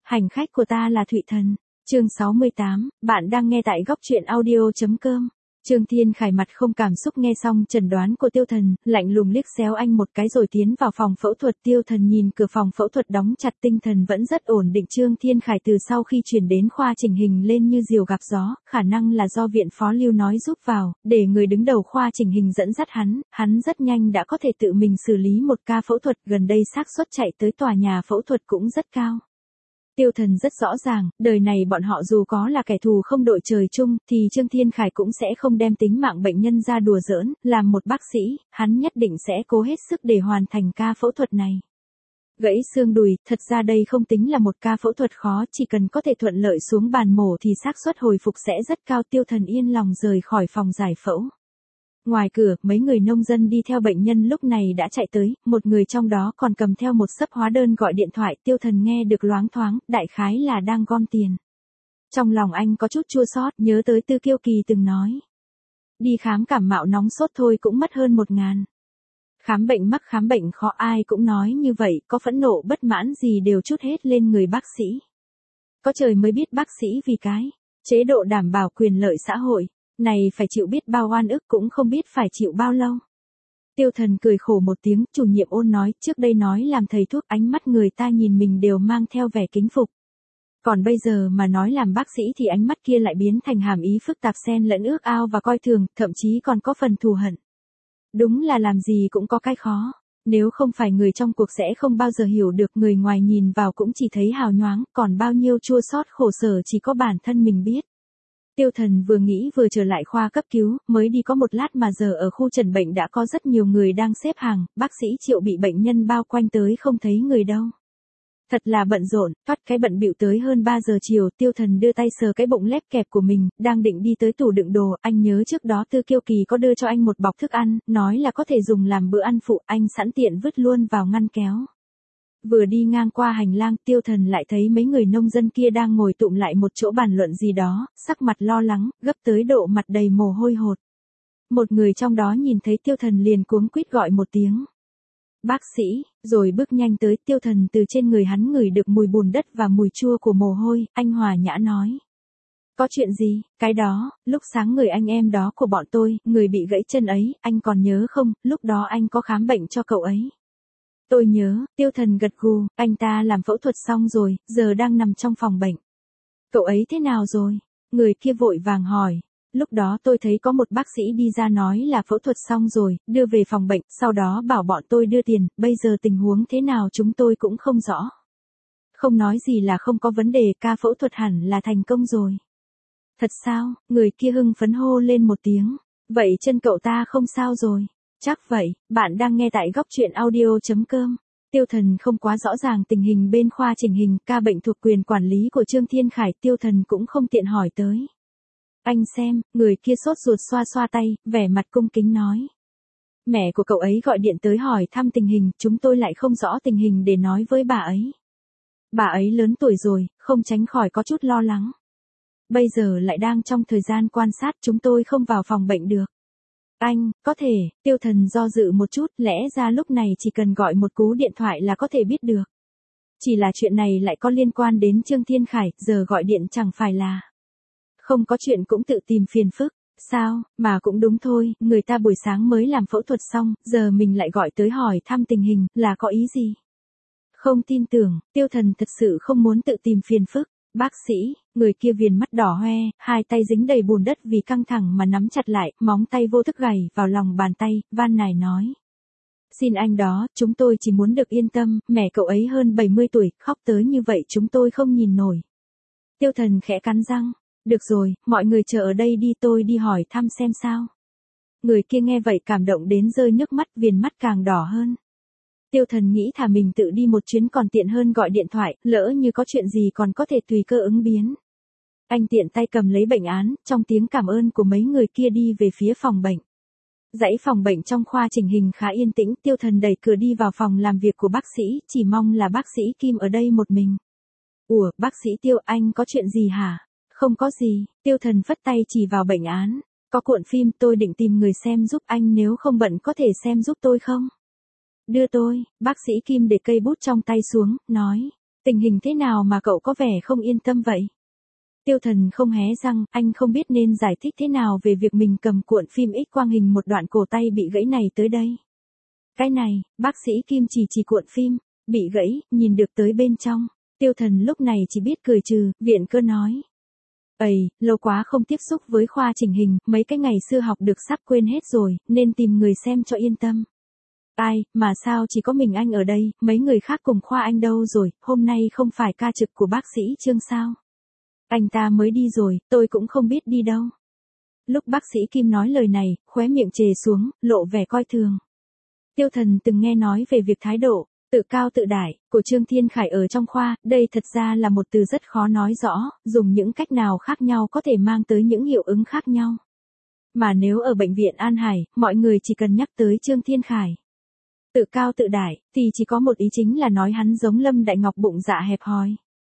Hành khách của ta là Thụy Thần. Chương 68, bạn đang nghe tại góc truyện audio.com. Trương Thiên Khải mặt không cảm xúc nghe xong chẩn đoán của Tiêu Thần, lạnh lùng liếc xéo anh một cái rồi tiến vào phòng phẫu thuật. Tiêu Thần nhìn cửa phòng phẫu thuật đóng chặt, tinh thần vẫn rất ổn định. Trương Thiên Khải từ sau khi chuyển đến khoa chỉnh hình lên như diều gặp gió, khả năng là do viện phó Lưu nói giúp vào, để người đứng đầu khoa chỉnh hình dẫn dắt hắn rất nhanh đã có thể tự mình xử lý một ca phẫu thuật. Gần đây xác suất chạy tới tòa nhà phẫu thuật cũng rất cao. Tiêu Thần rất rõ ràng, đời này bọn họ dù có là kẻ thù không đội trời chung, thì Trương Thiên Khải cũng sẽ không đem tính mạng bệnh nhân ra đùa giỡn. Làm một bác sĩ, hắn nhất định sẽ cố hết sức để hoàn thành ca phẫu thuật này. Gãy xương đùi, thật ra đây không tính là một ca phẫu thuật khó, chỉ cần có thể thuận lợi xuống bàn mổ thì xác suất hồi phục sẽ rất cao. Tiêu Thần yên lòng rời khỏi phòng giải phẫu. Ngoài cửa, mấy người nông dân đi theo bệnh nhân lúc này đã chạy tới, một người trong đó còn cầm theo một xấp hóa đơn gọi điện thoại. Tiêu Thần nghe được loáng thoáng, đại khái là đang gom tiền. Trong lòng anh có chút chua xót, nhớ tới Tư Kiêu Kỳ từng nói. Đi khám cảm mạo nóng sốt thôi cũng mất hơn 1.000. Khám bệnh mắc khám bệnh khó, ai cũng nói như vậy, có phẫn nộ bất mãn gì đều trút hết lên người bác sĩ. Có trời mới biết bác sĩ vì cái chế độ đảm bảo quyền lợi xã hội này phải chịu biết bao oan ức, cũng không biết phải chịu bao lâu. Tiêu Thần cười khổ một tiếng. Chủ nhiệm Ôn nói, trước đây nói làm thầy thuốc, ánh mắt người ta nhìn mình đều mang theo vẻ kính phục. Còn bây giờ mà nói làm bác sĩ thì ánh mắt kia lại biến thành hàm ý phức tạp, xen lẫn ước ao và coi thường, thậm chí còn có phần thù hận. Đúng là làm gì cũng có cái khó. Nếu không phải người trong cuộc sẽ không bao giờ hiểu được, người ngoài nhìn vào cũng chỉ thấy hào nhoáng, còn bao nhiêu chua xót khổ sở chỉ có bản thân mình biết. Tiêu Thần vừa nghĩ vừa trở lại khoa cấp cứu, mới đi có một lát mà giờ ở khu trần bệnh đã có rất nhiều người đang xếp hàng, bác sĩ Triệu bị bệnh nhân bao quanh tới không thấy người đâu. Thật là bận rộn, thoát cái bận bịu tới hơn 3 giờ chiều. Tiêu Thần đưa tay sờ cái bụng lép kẹp của mình, đang định đi tới tủ đựng đồ. Anh nhớ trước đó Tư Kiêu Kỳ có đưa cho anh một bọc thức ăn, nói là có thể dùng làm bữa ăn phụ, anh sẵn tiện vứt luôn vào ngăn kéo. Vừa đi ngang qua hành lang, Tiêu Thần lại thấy mấy người nông dân kia đang ngồi tụm lại một chỗ bàn luận gì đó, sắc mặt lo lắng, gấp tới độ mặt đầy mồ hôi hột. Một người trong đó nhìn thấy Tiêu Thần liền cuống quýt gọi một tiếng. Bác sĩ, rồi bước nhanh tới. Tiêu Thần từ trên người hắn ngửi được mùi bùn đất và mùi chua của mồ hôi, anh hòa nhã nói. Có chuyện gì? Cái đó, lúc sáng người anh em đó của bọn tôi, người bị gãy chân ấy, anh còn nhớ không, lúc đó anh có khám bệnh cho cậu ấy. Tôi nhớ. Tiêu Thần gật gù, anh ta làm phẫu thuật xong rồi, giờ đang nằm trong phòng bệnh. Cậu ấy thế nào rồi? Người kia vội vàng hỏi. Lúc đó tôi thấy có một bác sĩ đi ra nói là phẫu thuật xong rồi, đưa về phòng bệnh, sau đó bảo bọn tôi đưa tiền, bây giờ tình huống thế nào chúng tôi cũng không rõ. Không nói gì là không có vấn đề, ca phẫu thuật hẳn là thành công rồi. Thật sao? Người kia hưng phấn hô lên một tiếng. Vậy chân cậu ta không sao rồi? Chắc vậy. Bạn đang nghe tại góc truyện audio.com. Tiêu Thần không quá rõ ràng tình hình bên khoa chỉnh hình, ca bệnh thuộc quyền quản lý của Trương Thiên Khải. Tiêu Thần cũng không tiện hỏi tới. Anh xem, người kia sốt ruột xoa xoa tay, vẻ mặt cung kính nói. Mẹ của cậu ấy gọi điện tới hỏi thăm tình hình, chúng tôi lại không rõ tình hình để nói với bà ấy. Bà ấy lớn tuổi rồi, không tránh khỏi có chút lo lắng. Bây giờ lại đang trong thời gian quan sát, chúng tôi không vào phòng bệnh được. Anh, có thể. Tiêu Thần do dự một chút, lẽ ra lúc này chỉ cần gọi một cú điện thoại là có thể biết được. Chỉ là chuyện này lại có liên quan đến Trương Thiên Khải, giờ gọi điện chẳng phải là không có chuyện cũng tự tìm phiền phức. Sao, mà cũng đúng thôi, người ta buổi sáng mới làm phẫu thuật xong, giờ mình lại gọi tới hỏi thăm tình hình, là có ý gì? Không tin tưởng. Tiêu Thần thật sự không muốn tự tìm phiền phức. Bác sĩ, người kia viền mắt đỏ hoe, hai tay dính đầy bùn đất vì căng thẳng mà nắm chặt lại, móng tay vô thức gảy vào lòng bàn tay, van nài nói. Xin anh đó, chúng tôi chỉ muốn được yên tâm, mẹ cậu ấy hơn 70 tuổi, khóc tới như vậy chúng tôi không nhìn nổi. Tiêu Thần khẽ cắn răng. Được rồi, mọi người chờ ở đây đi, tôi đi hỏi thăm xem sao. Người kia nghe vậy cảm động đến rơi nước mắt, viền mắt càng đỏ hơn. Tiêu Thần nghĩ thà mình tự đi một chuyến còn tiện hơn gọi điện thoại, lỡ như có chuyện gì còn có thể tùy cơ ứng biến. Anh tiện tay cầm lấy bệnh án, trong tiếng cảm ơn của mấy người kia đi về phía phòng bệnh. Dãy phòng bệnh trong khoa chỉnh hình khá yên tĩnh. Tiêu Thần đẩy cửa đi vào phòng làm việc của bác sĩ, chỉ mong là bác sĩ Kim ở đây một mình. Ủa, bác sĩ Tiêu, anh có chuyện gì hả? Không có gì. Tiêu Thần phất tay chỉ vào bệnh án. Có cuộn phim, tôi định tìm người xem giúp anh, nếu không bận có thể xem giúp tôi không? Đưa tôi. Bác sĩ Kim để cây bút trong tay xuống, nói. Tình hình thế nào mà cậu có vẻ không yên tâm vậy? Tiêu Thần không hé răng, anh không biết nên giải thích thế nào về việc mình cầm cuộn phim X quang hình một đoạn cổ tay bị gãy này tới đây. Cái này, bác sĩ Kim chỉ cuộn phim, bị gãy, nhìn được tới bên trong. Tiêu Thần lúc này chỉ biết cười trừ, viện cơ nói. Lâu quá không tiếp xúc với khoa chỉnh hình, mấy cái ngày xưa học được sắp quên hết rồi, nên tìm người xem cho yên tâm. Mà sao chỉ có mình anh ở đây, mấy người khác cùng khoa anh đâu rồi, hôm nay không phải ca trực của bác sĩ Trương sao? Anh ta mới đi rồi, tôi cũng không biết đi đâu. Lúc bác sĩ Kim nói lời này, khóe miệng trề xuống, lộ vẻ coi thường. Tiêu Thần từng nghe nói về việc thái độ tự cao tự đại của Trương Thiên Khải ở trong khoa, đây thật ra là một từ rất khó nói rõ, dùng những cách nào khác nhau có thể mang tới những hiệu ứng khác nhau. Mà nếu ở bệnh viện An Hải, mọi người chỉ cần nhắc tới Trương Thiên Khải tự cao tự đại, thì chỉ có một ý chính là nói hắn giống Lâm Đại Ngọc bụng dạ hẹp hòi.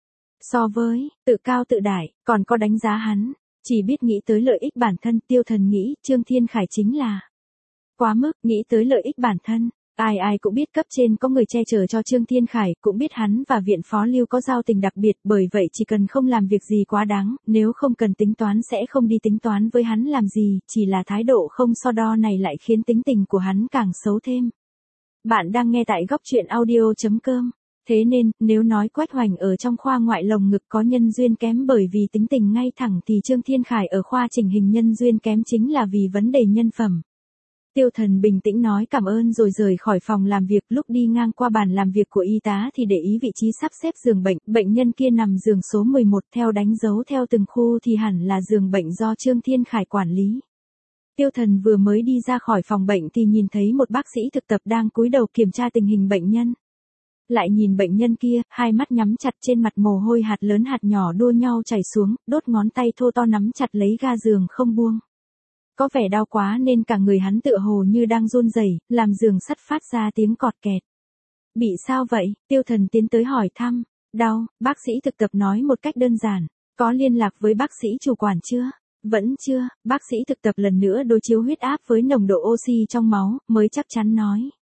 So với tự cao tự đại, còn có đánh giá hắn, chỉ biết nghĩ tới lợi ích bản thân. Tiêu Thần nghĩ Trương Thiên Khải chính là quá mức, nghĩ tới lợi ích bản thân. Ai cũng biết cấp trên có người che chở cho Trương Thiên Khải, cũng biết hắn và viện phó Lưu có giao tình đặc biệt, bởi vậy chỉ cần không làm việc gì quá đáng, nếu không cần tính toán sẽ không đi tính toán với hắn làm gì, chỉ là thái độ không so đo này lại khiến tính tình của hắn càng xấu thêm. Bạn đang nghe tại góc truyện audio.com. Thế nên, nếu nói Quách Hoành ở trong khoa ngoại lồng ngực có nhân duyên kém bởi vì tính tình ngay thẳng thì Trương Thiên Khải ở khoa chỉnh hình nhân duyên kém chính là vì vấn đề nhân phẩm. Tiêu Thần bình tĩnh nói cảm ơn rồi rời khỏi phòng làm việc. Lúc đi ngang qua bàn làm việc của y tá thì để ý vị trí sắp xếp giường bệnh, bệnh nhân kia nằm giường số 11 theo đánh dấu theo từng khu thì hẳn là giường bệnh do Trương Thiên Khải quản lý. Tiêu Thần vừa mới đi ra khỏi phòng bệnh thì nhìn thấy một bác sĩ thực tập đang cúi đầu kiểm tra tình hình bệnh nhân. Lại nhìn bệnh nhân kia, hai mắt nhắm chặt, trên mặt mồ hôi hạt lớn hạt nhỏ đua nhau chảy xuống, đốt ngón tay thô to nắm chặt lấy ga giường không buông. Có vẻ đau quá nên cả người hắn tựa hồ như đang run rẩy, làm giường sắt phát ra tiếng cọt kẹt. Bị sao vậy? Tiêu Thần tiến tới hỏi thăm. Đau, bác sĩ thực tập nói một cách đơn giản. Có liên lạc với bác sĩ chủ quản chưa? Vẫn chưa. Bác sĩ thực tập lần nữa đối chiếu huyết áp với nồng độ oxy trong máu, mới chắc chắn nói.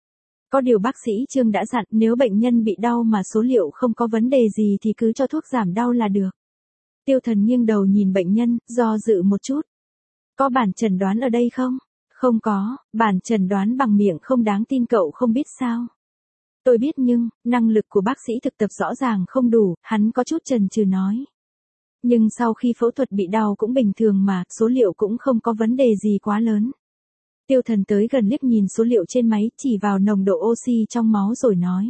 Có điều bác sĩ Trương đã dặn nếu bệnh nhân bị đau mà số liệu không có vấn đề gì thì cứ cho thuốc giảm đau là được. Tiêu Thần nghiêng đầu nhìn bệnh nhân, do dự một chút. Có bản chẩn đoán ở đây không? Không có, bản chẩn đoán bằng miệng không đáng tin, cậu không biết sao? Tôi biết nhưng, năng lực của bác sĩ thực tập rõ ràng không đủ, hắn có chút chần chừ nói. Nhưng sau khi phẫu thuật bị đau cũng bình thường mà, số liệu cũng không có vấn đề gì quá lớn. Tiêu Thần tới gần liếc nhìn số liệu trên máy, chỉ vào nồng độ oxy trong máu rồi nói.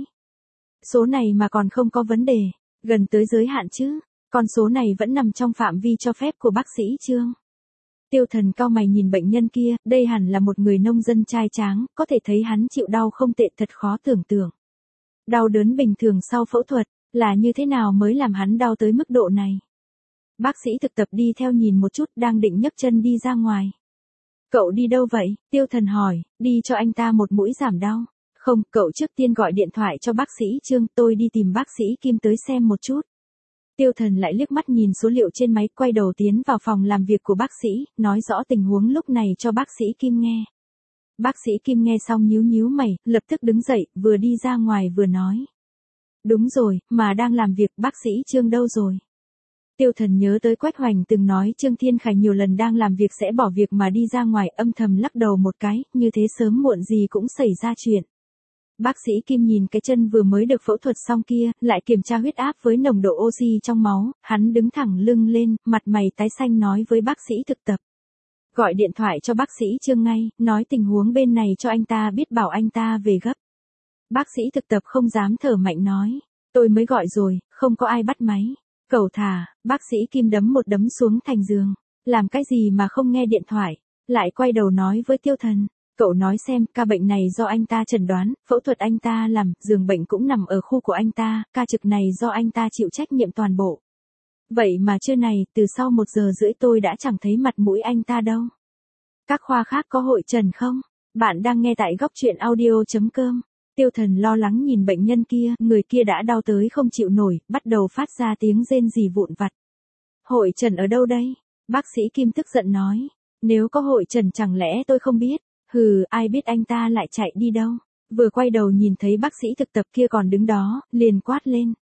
Số này mà còn không có vấn đề, gần tới giới hạn chứ, con số này vẫn nằm trong phạm vi cho phép của bác sĩ Trương. Tiêu Thần cau mày nhìn bệnh nhân kia, đây hẳn là một người nông dân trai tráng, có thể thấy hắn chịu đau không tệ, thật khó tưởng tượng. Đau đớn bình thường sau phẫu thuật, là như thế nào mới làm hắn đau tới mức độ này? Bác sĩ thực tập đi theo nhìn một chút, đang định nhấc chân đi ra ngoài. Cậu đi đâu vậy? Tiêu Thần hỏi, đi cho anh ta một mũi giảm đau. Không, cậu trước tiên gọi điện thoại cho bác sĩ Trương, tôi đi tìm bác sĩ Kim tới xem một chút. Tiêu Thần lại liếc mắt nhìn số liệu trên máy, quay đầu tiến vào phòng làm việc của bác sĩ, nói rõ tình huống lúc này cho bác sĩ Kim nghe. Bác sĩ Kim nghe xong nhíu nhíu mày, lập tức đứng dậy, vừa đi ra ngoài vừa nói. Đúng rồi, mà đang làm việc, bác sĩ Trương đâu rồi? Tiêu Thần nhớ tới Quách Hoành từng nói Trương Thiên Khải nhiều lần đang làm việc sẽ bỏ việc mà đi ra ngoài, âm thầm lắc đầu một cái, như thế sớm muộn gì cũng xảy ra chuyện. Bác sĩ Kim nhìn cái chân vừa mới được phẫu thuật xong kia, lại kiểm tra huyết áp với nồng độ oxy trong máu, hắn đứng thẳng lưng lên, mặt mày tái xanh nói với bác sĩ thực tập. Gọi điện thoại cho bác sĩ Trương ngay, nói tình huống bên này cho anh ta biết, bảo anh ta về gấp. Bác sĩ thực tập không dám thở mạnh nói, tôi mới gọi rồi, không có ai bắt máy. Cẩu thả, bác sĩ Kim đấm một đấm xuống thành giường. Làm cái gì mà không nghe điện thoại, lại quay đầu nói với Tiêu Thần. Cậu nói xem, ca bệnh này do anh ta chẩn đoán, phẫu thuật anh ta làm, giường bệnh cũng nằm ở khu của anh ta, ca trực này do anh ta chịu trách nhiệm toàn bộ. Vậy mà trưa này, từ sau 1 giờ rưỡi tôi đã chẳng thấy mặt mũi anh ta đâu. Các khoa khác có hội trần không? Bạn đang nghe tại góc truyện audio.com. Tiêu Thần lo lắng nhìn bệnh nhân kia, người kia đã đau tới không chịu nổi, bắt đầu phát ra tiếng rên rỉ vụn vặt. Hội trần ở đâu đây? Bác sĩ Kim tức giận nói. Nếu có hội trần chẳng lẽ tôi không biết? Hừ, ai biết anh ta lại chạy đi đâu? Vừa quay đầu nhìn thấy bác sĩ thực tập kia còn đứng đó, liền quát lên.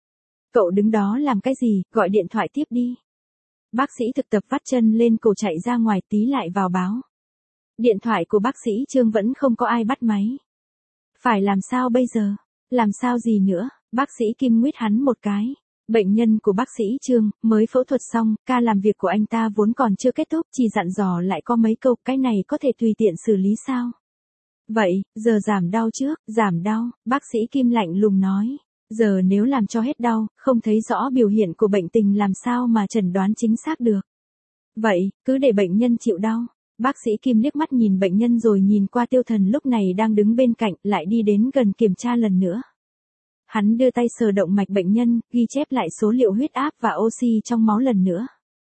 Cậu đứng đó làm cái gì, gọi điện thoại tiếp đi. Bác sĩ thực tập vắt chân lên cổ chạy ra ngoài, tí lại vào báo. Điện thoại của bác sĩ Trương vẫn không có ai bắt máy. Phải làm sao bây giờ? Làm sao gì nữa? Bác sĩ Kim nguyết hắn một cái. Bệnh nhân của bác sĩ Trương, mới phẫu thuật xong, ca làm việc của anh ta vốn còn chưa kết thúc, chỉ dặn dò lại có mấy câu, cái này có thể tùy tiện xử lý sao? Vậy, giờ giảm đau trước, giảm đau, bác sĩ Kim lạnh lùng nói. Giờ nếu làm cho hết đau, không thấy rõ biểu hiện của bệnh tình làm sao mà chẩn đoán chính xác được. Vậy, cứ để bệnh nhân chịu đau. Bác sĩ Kim liếc mắt nhìn bệnh nhân rồi nhìn qua Tiêu Thần lúc này đang đứng bên cạnh, lại đi đến gần kiểm tra lần nữa. Hắn đưa tay sờ động mạch bệnh nhân, ghi chép lại số liệu huyết áp và oxy trong máu lần nữa.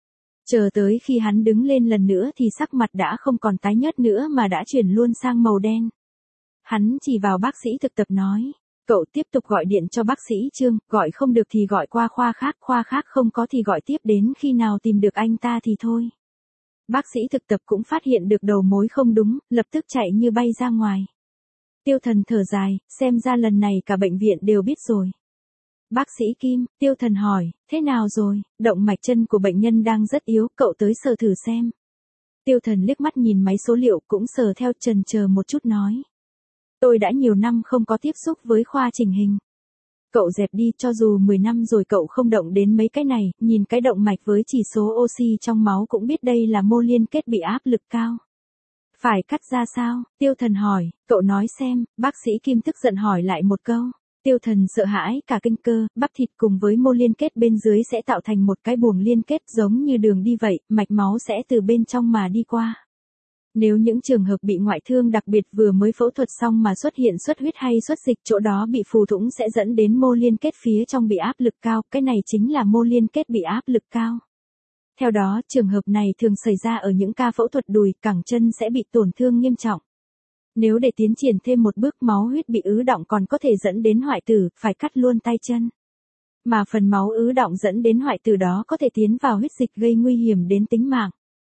Chờ tới khi hắn đứng lên lần nữa thì sắc mặt đã không còn tái nhợt nữa mà đã chuyển luôn sang màu đen. Hắn chỉ vào bác sĩ thực tập nói, cậu tiếp tục gọi điện cho bác sĩ Trương, gọi không được thì gọi qua khoa khác không có thì gọi tiếp đến khi nào tìm được anh ta thì thôi. Bác sĩ thực tập cũng phát hiện được đầu mối không đúng, lập tức chạy như bay ra ngoài. Tiêu Thần thở dài, xem ra lần này cả bệnh viện đều biết rồi. Bác sĩ Kim, Tiêu Thần hỏi, thế nào rồi, động mạch chân của bệnh nhân đang rất yếu, cậu tới sờ thử xem. Tiêu Thần liếc mắt nhìn máy số liệu cũng sờ theo, chần chờ một chút nói. Tôi đã nhiều năm không có tiếp xúc với khoa chỉnh hình. Cậu dẹp đi, cho dù 10 năm rồi cậu không động đến mấy cái này, nhìn cái động mạch với chỉ số oxy trong máu cũng biết đây là mô liên kết bị áp lực cao. Phải cắt ra sao? Tiêu Thần hỏi, cậu nói xem, bác sĩ Kim tức giận hỏi lại một câu. Tiêu Thần sợ hãi, cả kinh cơ, bắp thịt cùng với mô liên kết bên dưới sẽ tạo thành một cái buồng liên kết giống như đường đi vậy, mạch máu sẽ từ bên trong mà đi qua. Nếu những trường hợp bị ngoại thương đặc biệt vừa mới phẫu thuật xong mà xuất hiện xuất huyết hay xuất dịch, chỗ đó bị phù thủng sẽ dẫn đến mô liên kết phía trong bị áp lực cao, cái này chính là mô liên kết bị áp lực cao. Theo đó, trường hợp này thường xảy ra ở những ca phẫu thuật đùi, cẳng chân sẽ bị tổn thương nghiêm trọng. Nếu để tiến triển thêm một bước, máu huyết bị ứ đọng còn có thể dẫn đến hoại tử, phải cắt luôn tay chân. Mà phần máu ứ đọng dẫn đến hoại tử đó có thể tiến vào huyết dịch gây nguy hiểm đến tính mạng.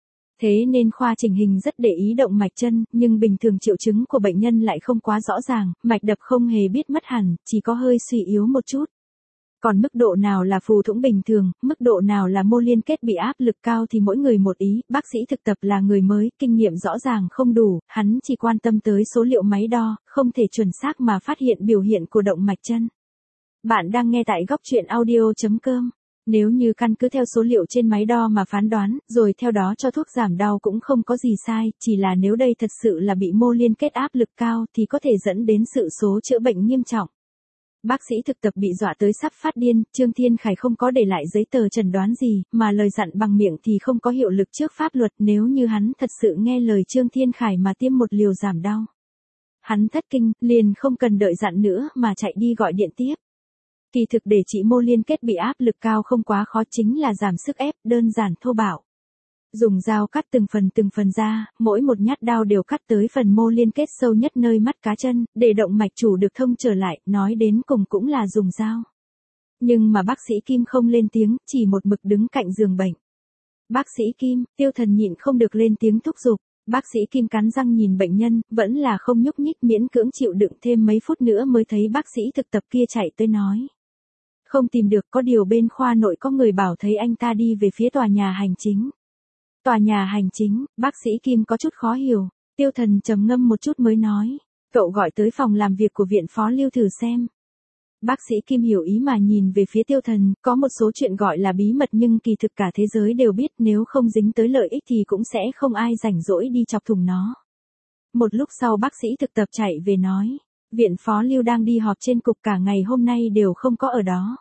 Thế nên khoa chỉnh hình rất để ý động mạch chân, nhưng bình thường triệu chứng của bệnh nhân lại không quá rõ ràng, mạch đập không hề biết mất hẳn, chỉ có hơi suy yếu một chút. Còn mức độ nào là phù thủng bình thường, mức độ nào là mô liên kết bị áp lực cao thì mỗi người một ý, bác sĩ thực tập là người mới, kinh nghiệm rõ ràng không đủ, hắn chỉ quan tâm tới số liệu máy đo, không thể chuẩn xác mà phát hiện biểu hiện của động mạch chân. Bạn đang nghe tại góc truyện audio.com. Nếu như căn cứ theo số liệu trên máy đo mà phán đoán, rồi theo đó cho thuốc giảm đau cũng không có gì sai, chỉ là nếu đây thật sự là bị mô liên kết áp lực cao thì có thể dẫn đến sự số chữa bệnh nghiêm trọng. Bác sĩ thực tập bị dọa tới sắp phát điên, Trương Thiên Khải không có để lại giấy tờ chẩn đoán gì, mà lời dặn bằng miệng thì không có hiệu lực trước pháp luật, nếu như hắn thật sự nghe lời Trương Thiên Khải mà tiêm một liều giảm đau. Hắn thất kinh, liền không cần đợi dặn nữa mà chạy đi gọi điện tiếp. Kỳ thực để trị mô liên kết bị áp lực cao không quá khó, chính là giảm sức ép, đơn giản thô bạo. Dùng dao cắt từng phần ra, mỗi một nhát dao đều cắt tới phần mô liên kết sâu nhất nơi mắt cá chân, để động mạch chủ được thông trở lại, nói đến cùng cũng là dùng dao. Nhưng mà bác sĩ Kim không lên tiếng, chỉ một mực đứng cạnh giường bệnh. Bác sĩ Kim, Tiêu Thần nhịn không được lên tiếng thúc giục. Bác sĩ Kim cắn răng nhìn bệnh nhân, vẫn là không nhúc nhích, miễn cưỡng chịu đựng thêm mấy phút nữa mới thấy bác sĩ thực tập kia chạy tới nói. Không tìm được, có điều bên khoa nội có người bảo thấy anh ta đi về phía tòa nhà hành chính. Tòa nhà hành chính, bác sĩ Kim có chút khó hiểu. Tiêu Thần trầm ngâm một chút mới nói. Cậu gọi tới phòng làm việc của viện phó Lưu thử xem. Bác sĩ Kim hiểu ý mà nhìn về phía Tiêu Thần, có một số chuyện gọi là bí mật nhưng kỳ thực cả thế giới đều biết, nếu không dính tới lợi ích thì cũng sẽ không ai rảnh rỗi đi chọc thủng nó. Một lúc sau bác sĩ thực tập chạy về nói. Viện phó Lưu đang đi họp trên cục, cả ngày hôm nay đều không có ở đó.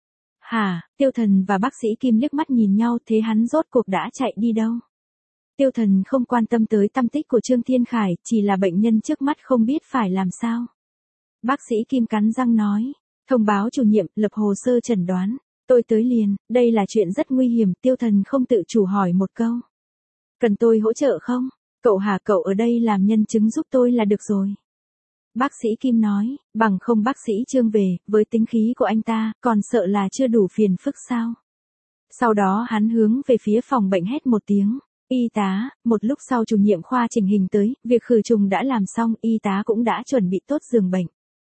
Hả? Tiêu Thần và bác sĩ Kim liếc mắt nhìn nhau, thế hắn rốt cuộc đã chạy đi đâu? Tiêu Thần không quan tâm tới tâm tích của Trương Thiên Khải, chỉ là bệnh nhân trước mắt không biết phải làm sao. Bác sĩ Kim cắn răng nói, thông báo chủ nhiệm, lập hồ sơ chẩn đoán. Tôi tới liền, đây là chuyện rất nguy hiểm. Tiêu Thần không tự chủ hỏi một câu. Cần tôi hỗ trợ không? Cậu hả, cậu ở đây làm nhân chứng giúp tôi là được rồi. Bác sĩ Kim nói, bằng không bác sĩ Trương về, với tính khí của anh ta, còn sợ là chưa đủ phiền phức sao? Sau đó hắn hướng về phía phòng bệnh hét một tiếng. Y tá, một lúc sau chủ nhiệm khoa chỉnh hình tới, việc khử trùng đã làm xong, y tá cũng đã chuẩn bị tốt giường bệnh.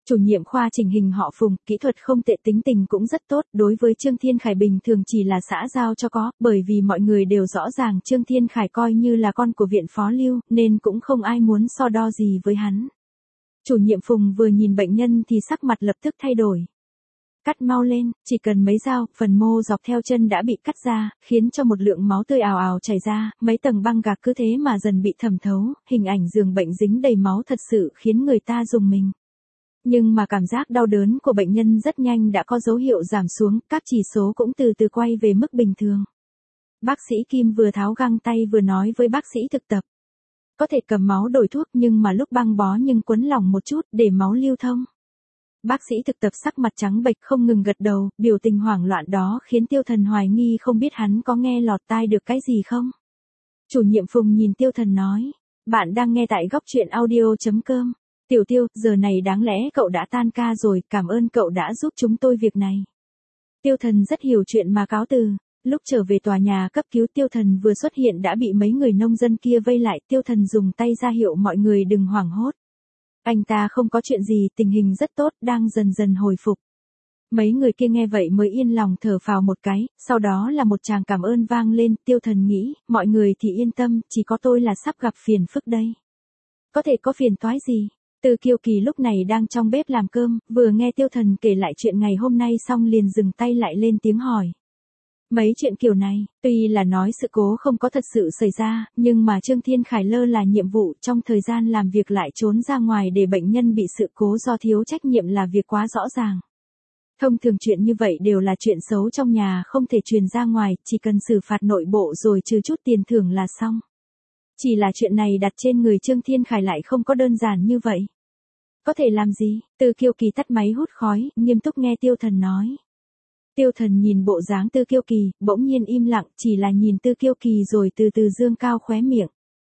Chủ nhiệm khoa chỉnh hình họ Phùng, kỹ thuật không tệ, tính tình cũng rất tốt, đối với Trương Thiên Khải bình thường chỉ là xã giao cho có, bởi vì mọi người đều rõ ràng Trương Thiên Khải coi như là con của viện phó Lưu, nên cũng không ai muốn so đo gì với hắn. Chủ nhiệm Phùng vừa nhìn bệnh nhân thì sắc mặt lập tức thay đổi. Cắt mau lên, chỉ cần mấy dao, phần mô dọc theo chân đã bị cắt ra, khiến cho một lượng máu tươi ào ào chảy ra, mấy tầng băng gạc cứ thế mà dần bị thẩm thấu, hình ảnh giường bệnh dính đầy máu thật sự khiến người ta rùng mình. Nhưng mà cảm giác đau đớn của bệnh nhân rất nhanh đã có dấu hiệu giảm xuống, các chỉ số cũng từ từ quay về mức bình thường. Bác sĩ Kim vừa tháo găng tay vừa nói với bác sĩ thực tập. Có thể cầm máu đổi thuốc nhưng mà lúc băng bó nhưng quấn lỏng một chút để máu lưu thông. Bác sĩ thực tập sắc mặt trắng bệch không ngừng gật đầu, biểu tình hoảng loạn đó khiến Tiêu Thần hoài nghi không biết hắn có nghe lọt tai được cái gì không. Chủ nhiệm Phùng nhìn Tiêu Thần nói, bạn đang nghe tại góc truyện audio.com. Tiểu Tiêu, giờ này đáng lẽ cậu đã tan ca rồi, cảm ơn cậu đã giúp chúng tôi việc này. Tiêu Thần rất hiểu chuyện mà cáo từ. Lúc trở về tòa nhà cấp cứu Tiêu Thần vừa xuất hiện đã bị mấy người nông dân kia vây lại, Tiêu Thần dùng tay ra hiệu mọi người đừng hoảng hốt. Anh ta không có chuyện gì, tình hình rất tốt, đang dần dần hồi phục. Mấy người kia nghe vậy mới yên lòng thở phào một cái, sau đó là một tràng cảm ơn vang lên, Tiêu Thần nghĩ, mọi người thì yên tâm, chỉ có tôi là sắp gặp phiền phức đây. Có thể có phiền toái gì? Từ Kiều Kỳ lúc này đang trong bếp làm cơm, vừa nghe Tiêu Thần kể lại chuyện ngày hôm nay xong liền dừng tay lại lên tiếng hỏi. Mấy chuyện kiểu này, tuy là nói sự cố không có thật sự xảy ra, nhưng mà Trương Thiên Khải lơ là nhiệm vụ trong thời gian làm việc lại trốn ra ngoài để bệnh nhân bị sự cố do thiếu trách nhiệm là việc quá rõ ràng. Thông thường chuyện như vậy đều là chuyện xấu trong nhà không thể truyền ra ngoài, chỉ cần xử phạt nội bộ rồi trừ chút tiền thưởng là xong. Chỉ là chuyện này đặt trên người Trương Thiên Khải lại không có đơn giản như vậy. Có thể làm gì? Từ Kiều Kỳ tắt máy hút khói, nghiêm túc nghe Tiêu Thần nói. Tiêu Thần nhìn bộ dáng Tư Kiều Kỳ, bỗng nhiên im lặng, chỉ là nhìn Tư Kiều Kỳ rồi từ từ dương cao khóe miệng.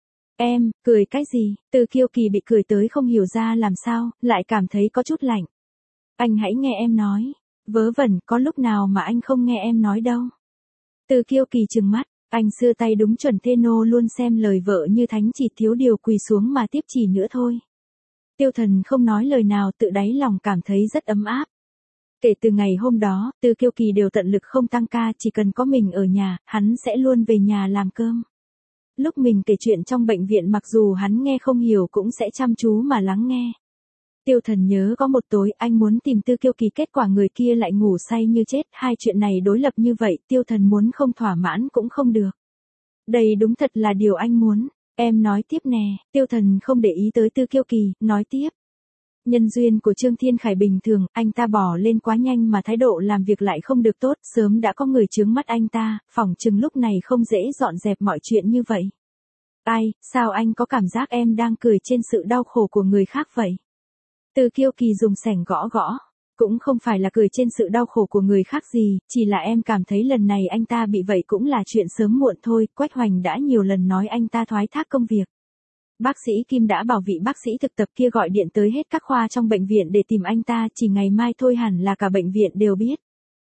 Em, cười cái gì? Tư Kiều Kỳ bị cười tới không hiểu ra làm sao, lại cảm thấy có chút lạnh. Anh hãy nghe em nói. Vớ vẩn, có lúc nào mà anh không nghe em nói đâu. Tư Kiều Kỳ trừng mắt, anh xưa tay đúng chuẩn thê nô luôn xem lời vợ như thánh, chỉ thiếu điều quỳ xuống mà tiếp chỉ nữa thôi. Tiêu Thần không nói lời nào, tự đáy lòng cảm thấy rất ấm áp. Kể từ ngày hôm đó, Tư Kiều Kỳ đều tận lực không tăng ca, chỉ cần có mình ở nhà, hắn sẽ luôn về nhà làm cơm. Lúc mình kể chuyện trong bệnh viện mặc dù hắn nghe không hiểu cũng sẽ chăm chú mà lắng nghe. Tiêu Thần nhớ có một tối anh muốn tìm Tư Kiều Kỳ, kết quả người kia lại ngủ say như chết, hai chuyện này đối lập như vậy, Tiêu Thần muốn không thỏa mãn cũng không được. Đây đúng thật là điều anh muốn. Em nói tiếp nè, Tiêu Thần không để ý tới Tư Kiều Kỳ, nói tiếp. Nhân duyên của Trương Thiên Khải bình thường, anh ta bỏ lên quá nhanh mà thái độ làm việc lại không được tốt, sớm đã có người chướng mắt anh ta, phỏng chừng lúc này không dễ dọn dẹp mọi chuyện như vậy. Ai, sao anh có cảm giác em đang cười trên sự đau khổ của người khác vậy? Từ Kiều Kỳ dùng xẻng gõ gõ. Cũng không phải là cười trên sự đau khổ của người khác gì, chỉ là em cảm thấy lần này anh ta bị vậy cũng là chuyện sớm muộn thôi, Quách Hoành đã nhiều lần nói anh ta thoái thác công việc. Bác sĩ Kim đã bảo vị bác sĩ thực tập kia gọi điện tới hết các khoa trong bệnh viện để tìm anh ta, chỉ ngày mai thôi hẳn là cả bệnh viện đều biết.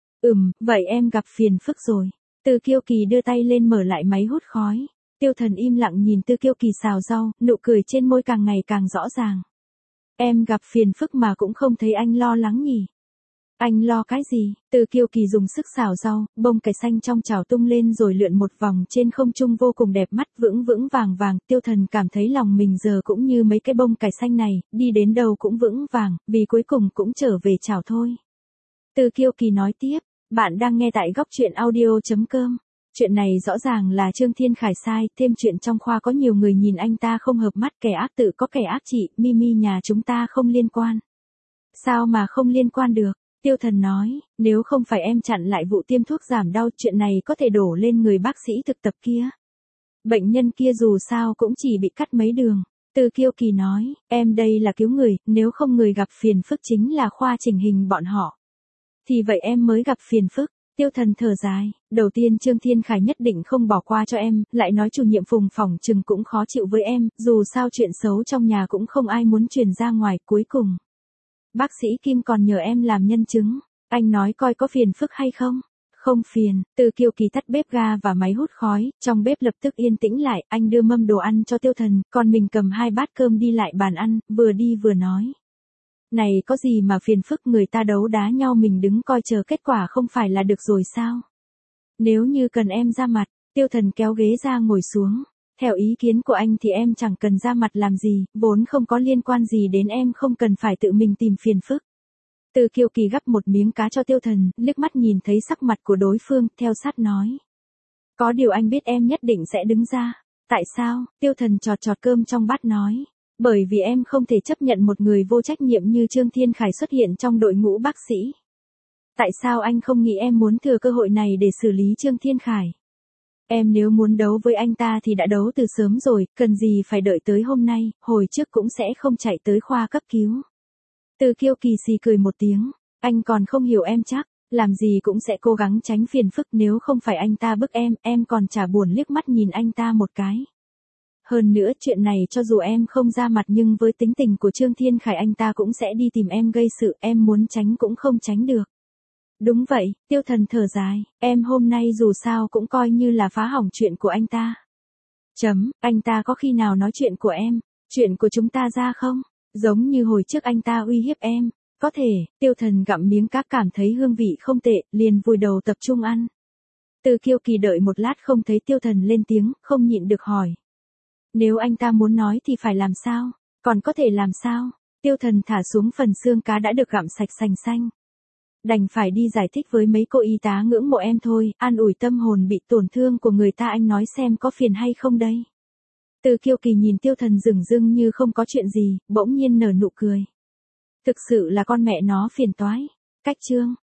Vậy em gặp phiền phức rồi. Từ Kiều Kỳ đưa tay lên mở lại máy hút khói. Tiêu Thần im lặng nhìn Từ Kiều Kỳ xào rau, nụ cười trên môi càng ngày càng rõ ràng. Em gặp phiền phức mà cũng không thấy anh lo lắng nhỉ? Anh lo cái gì? Từ Kiều Kỳ dùng sức xào rau, bông cải xanh trong chảo tung lên rồi lượn một vòng trên không trung vô cùng đẹp mắt, vững vững vàng vàng. Tiêu Thần cảm thấy lòng mình giờ cũng như mấy cái bông cải xanh này, đi đến đâu cũng vững vàng, vì cuối cùng cũng trở về chảo thôi. Từ Kiều Kỳ nói tiếp, bạn đang nghe tại góc truyện audio.com. Chuyện này rõ ràng là Trương Thiên Khải sai, thêm chuyện trong khoa có nhiều người nhìn anh ta không hợp mắt, kẻ ác tự có kẻ ác trị, Mimi nhà chúng ta không liên quan. Sao mà không liên quan được? Tiêu Thần nói, nếu không phải em chặn lại vụ tiêm thuốc giảm đau, chuyện này có thể đổ lên người bác sĩ thực tập kia. Bệnh nhân kia dù sao cũng chỉ bị cắt mấy đường. Từ Kiều Kỳ nói, em đây là cứu người, nếu không người gặp phiền phức chính là khoa chỉnh hình bọn họ. Thì vậy em mới gặp phiền phức. Tiêu Thần thở dài, đầu tiên Trương Thiên Khải nhất định không bỏ qua cho em, lại nói chủ nhiệm Phùng phỏng chừng cũng khó chịu với em, dù sao chuyện xấu trong nhà cũng không ai muốn truyền ra ngoài, cuối cùng. Bác sĩ Kim còn nhờ em làm nhân chứng, anh nói coi có phiền phức hay không? Không phiền. Từ Kiều Kỳ tắt bếp ga và máy hút khói, trong bếp lập tức yên tĩnh lại, anh đưa mâm đồ ăn cho Tiêu Thần, còn mình cầm 2 bát cơm đi lại bàn ăn, vừa đi vừa nói. Này có gì mà phiền phức, người ta đấu đá nhau mình đứng coi chờ kết quả không phải là được rồi sao? Nếu như cần em ra mặt, Tiêu Thần kéo ghế ra ngồi xuống. Theo ý kiến của anh thì em chẳng cần ra mặt làm gì, vốn không có liên quan gì đến em, không cần phải tự mình tìm phiền phức. Từ Kiều Kỳ gắp một miếng cá cho Tiêu Thần, liếc mắt nhìn thấy sắc mặt của đối phương, theo sát nói. Có điều anh biết em nhất định sẽ đứng ra. Tại sao? Tiêu Thần chọt chọt cơm trong bát nói. Bởi vì em không thể chấp nhận một người vô trách nhiệm như Trương Thiên Khải xuất hiện trong đội ngũ bác sĩ. Tại sao anh không nghĩ em muốn thừa cơ hội này để xử lý Trương Thiên Khải? Em nếu muốn đấu với anh ta thì đã đấu từ sớm rồi, cần gì phải đợi tới hôm nay, hồi trước cũng sẽ không chạy tới khoa cấp cứu. Từ Kiều Kỳ xì cười một tiếng, anh còn không hiểu em chắc, làm gì cũng sẽ cố gắng tránh phiền phức, nếu không phải anh ta bức em còn chả buồn liếc mắt nhìn anh ta một cái. Hơn nữa chuyện này cho dù em không ra mặt nhưng với tính tình của Trương Thiên Khải anh ta cũng sẽ đi tìm em gây sự, em muốn tránh cũng không tránh được. Đúng vậy, Tiêu Thần thở dài, em hôm nay dù sao cũng coi như là phá hỏng chuyện của anh ta. Anh ta có khi nào nói chuyện của em, chuyện của chúng ta ra không? Giống như hồi trước anh ta uy hiếp em. Có thể, Tiêu Thần gặm miếng cá cảm thấy hương vị không tệ, liền vùi đầu tập trung ăn. Từ Kiều Kỳ đợi một lát không thấy Tiêu Thần lên tiếng, không nhịn được hỏi. Nếu anh ta muốn nói thì phải làm sao? Còn có thể làm sao? Tiêu Thần thả xuống phần xương cá đã được gặm sạch sành xanh. Đành phải đi giải thích với mấy cô y tá ngưỡng mộ em thôi, an ủi tâm hồn bị tổn thương của người ta, anh nói xem có phiền hay không đây. Từ Kiều Kỳ nhìn Tiêu Thần dửng dưng như không có chuyện gì, bỗng nhiên nở nụ cười. Thực sự là con mẹ nó phiền toái. Cách chương